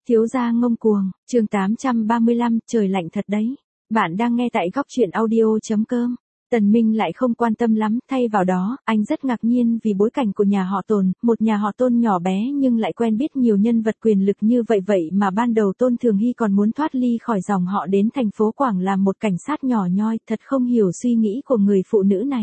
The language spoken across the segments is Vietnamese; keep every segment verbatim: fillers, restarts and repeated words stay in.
Thiếu gia ngông cuồng, chương tám trăm ba mươi lăm, trời lạnh thật đấy. Bạn đang nghe tại góc truyện audio.com. Tần Minh lại không quan tâm lắm, thay vào đó, anh rất ngạc nhiên vì bối cảnh của nhà họ Tôn, một nhà họ Tôn nhỏ bé nhưng lại quen biết nhiều nhân vật quyền lực như vậy vậy mà ban đầu Tôn Thường Hy còn muốn thoát ly khỏi dòng họ đến thành phố Quảng làm một cảnh sát nhỏ nhoi, thật không hiểu suy nghĩ của người phụ nữ này.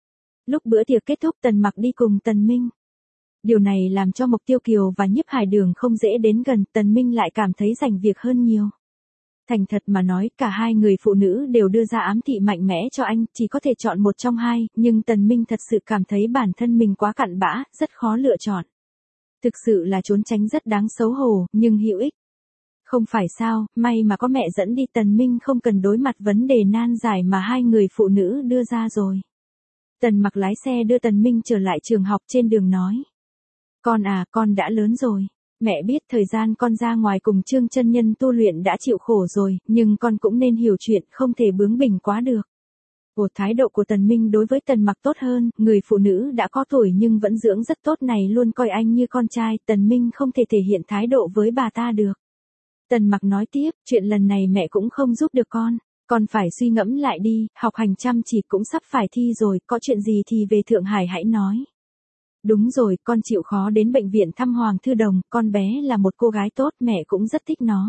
Lúc bữa tiệc kết thúc Tần Mặc đi cùng Tần Minh. Điều này làm cho Mộc Tiêu Kiều và Nhiếp Hải Đường không dễ đến gần, Tần Minh lại cảm thấy rành việc hơn nhiều. Thành thật mà nói, cả hai người phụ nữ đều đưa ra ám thị mạnh mẽ cho anh, chỉ có thể chọn một trong hai, nhưng Tần Minh thật sự cảm thấy bản thân mình quá cặn bã, rất khó lựa chọn. Thực sự là trốn tránh rất đáng xấu hổ, nhưng hữu ích. Không phải sao, may mà có mẹ dẫn đi, Tần Minh không cần đối mặt vấn đề nan giải mà hai người phụ nữ đưa ra rồi. Tần Mặc lái xe đưa Tần Minh trở lại trường học, trên đường nói. Con à, con đã lớn rồi. Mẹ biết thời gian con ra ngoài cùng Trương chân nhân tu luyện đã chịu khổ rồi, nhưng con cũng nên hiểu chuyện, không thể bướng bỉnh quá được. Ồ, thái độ của Tần Minh đối với Tần Mặc tốt hơn, người phụ nữ đã có tuổi nhưng vẫn dưỡng rất tốt này luôn coi anh như con trai, Tần Minh không thể thể hiện thái độ với bà ta được. Tần Mặc nói tiếp, chuyện lần này mẹ cũng không giúp được con, con phải suy ngẫm lại đi, học hành chăm chỉ cũng sắp phải thi rồi, có chuyện gì thì về Thượng Hải hãy nói. Đúng rồi, con chịu khó đến bệnh viện thăm Hoàng Thư Đồng, con bé là một cô gái tốt, mẹ cũng rất thích nó.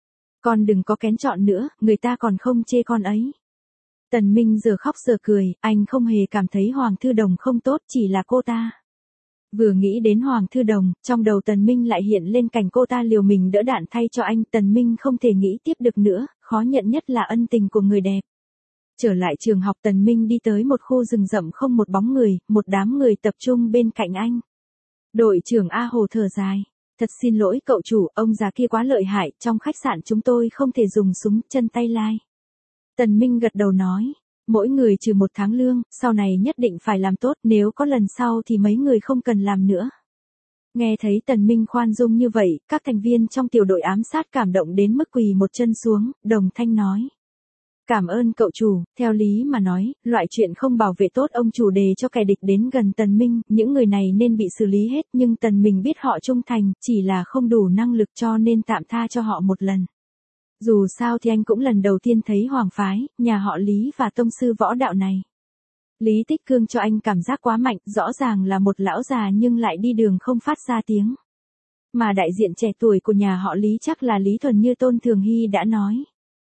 Con đừng có kén chọn nữa, người ta còn không chê con ấy. Tần Minh giờ khóc giờ cười, anh không hề cảm thấy Hoàng Thư Đồng không tốt, chỉ là cô ta. Vừa nghĩ đến Hoàng Thư Đồng, trong đầu Tần Minh lại hiện lên cảnh cô ta liều mình đỡ đạn thay cho anh, Tần Minh không thể nghĩ tiếp được nữa, khó nhận nhất là ân tình của người đẹp. Trở lại trường học, Tần Minh đi tới một khu rừng rậm không một bóng người, một đám người tập trung bên cạnh anh. Đội trưởng A Hồ thở dài. Thật xin lỗi cậu chủ, ông già kia quá lợi hại, trong khách sạn chúng tôi không thể dùng súng chân tay lai. Tần Minh gật đầu nói, mỗi người trừ một tháng lương, sau này nhất định phải làm tốt, nếu có lần sau thì mấy người không cần làm nữa. Nghe thấy Tần Minh khoan dung như vậy, các thành viên trong tiểu đội ám sát cảm động đến mức quỳ một chân xuống, đồng thanh nói. Cảm ơn cậu chủ, theo lý mà nói, loại chuyện không bảo vệ tốt ông chủ đề cho kẻ địch đến gần Tần Minh, những người này nên bị xử lý hết, nhưng Tần Minh biết họ trung thành, chỉ là không đủ năng lực cho nên tạm tha cho họ một lần. Dù sao thì anh cũng lần đầu tiên thấy Hoàng phái, nhà họ Lý và tông sư võ đạo này. Lý Tích Cương cho anh cảm giác quá mạnh, rõ ràng là một lão già nhưng lại đi đường không phát ra tiếng. Mà đại diện trẻ tuổi của nhà họ Lý chắc là Lý Thuần như Tôn Thường Hy đã nói.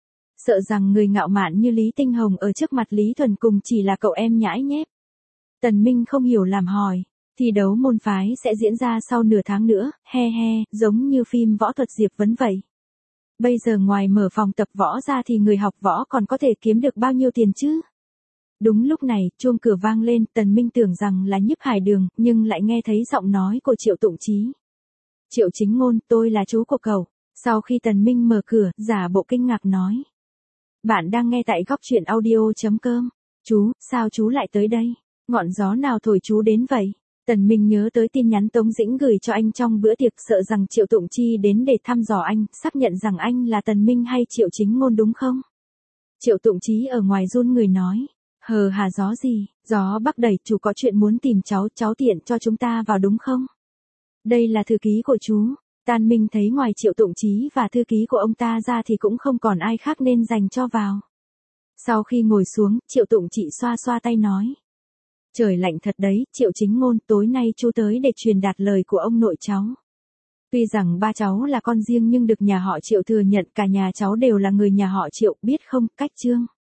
Sợ rằng người ngạo mạn như Lý Tinh Hồng ở trước mặt Lý Thuần cùng chỉ là cậu em nhãi nhép. Tần Minh không hiểu làm hỏi, thi đấu môn phái sẽ diễn ra sau nửa tháng nữa, he he, giống như phim võ thuật Diệp Vấn vậy. Bây giờ ngoài mở phòng tập võ ra thì người học võ còn có thể kiếm được bao nhiêu tiền chứ? Đúng lúc này, chuông cửa vang lên, Tần Minh tưởng rằng là Nhiếp Hải Đường, nhưng lại nghe thấy giọng nói của Triệu Tụng Chí. Triệu Chính Ngôn, tôi là chú của cậu. Sau khi Tần Minh mở cửa, giả bộ kinh ngạc nói. Bạn đang nghe tại góc truyện audio.com. Chú, sao chú lại tới đây? Ngọn gió nào thổi chú đến vậy? Tần Minh nhớ tới tin nhắn Tống Dĩnh gửi cho anh trong bữa tiệc, sợ rằng Triệu Tụng Chi đến để thăm dò anh, xác nhận rằng anh là Tần Minh hay Triệu Chính Ngôn đúng không? Triệu Tụng Chí ở ngoài run người nói. Hờ hà gió gì, gió bắc đẩy, chú có chuyện muốn tìm cháu, cháu tiện cho chúng ta vào đúng không? Đây là thư ký của chú. Tàn Minh thấy ngoài Triệu Tụng Chí và thư ký của ông ta ra thì cũng không còn ai khác nên dành cho vào. Sau khi ngồi xuống, Triệu Tụng Chị xoa xoa tay nói. Trời lạnh thật đấy, Triệu Chính Ngôn, tối nay chú tới để truyền đạt lời của ông nội cháu. Tuy rằng ba cháu là con riêng nhưng được nhà họ Triệu thừa nhận cả nhà cháu đều là người nhà họ Triệu, biết không, cách Trương.